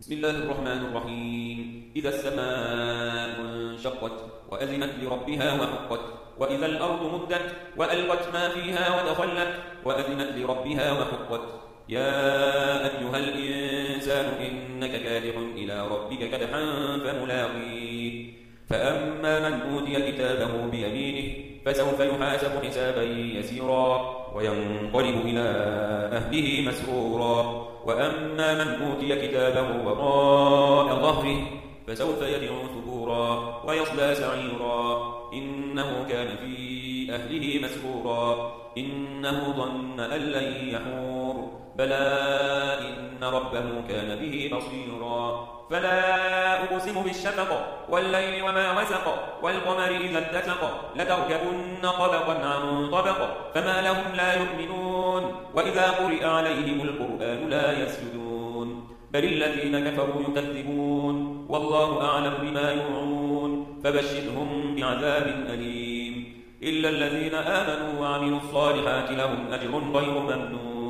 بسم الله الرحمن الرحيم إذا السماء انشقت وأذنت لربها وحقت وإذا الأرض مدت وألقت ما فيها ودخلت وأذنت لربها وحقت يا أيها الإنسان إنك كادح إلى ربك كدحا فملاقيه فأما من أوتي كتابه بيمينه فسوف يحاسب حسابا يسيرا وينقلب إلى أهله مسرورا وأما من أوتي كتابه وراء ظهره فسوف يدعو ثبورا ويصلى سعيرا إنه كان في أهله مسرورا إنه ظن أن لن يحور بلى إن ربه كان به بصيرا فلا أقسم بالشفق والليل وما وسق والقمر إذا اتسق لتركبن طبقا عن طبق فما لهم لا يؤمنون وإذا قرئ عليهم القرآن لا يسجدون بل الذين كفروا يكذبون والله أعلم بما يوعون فبشرهم بعذاب أليم إلا الذين آمنوا وعملوا الصالحات لهم أجر غير ممنون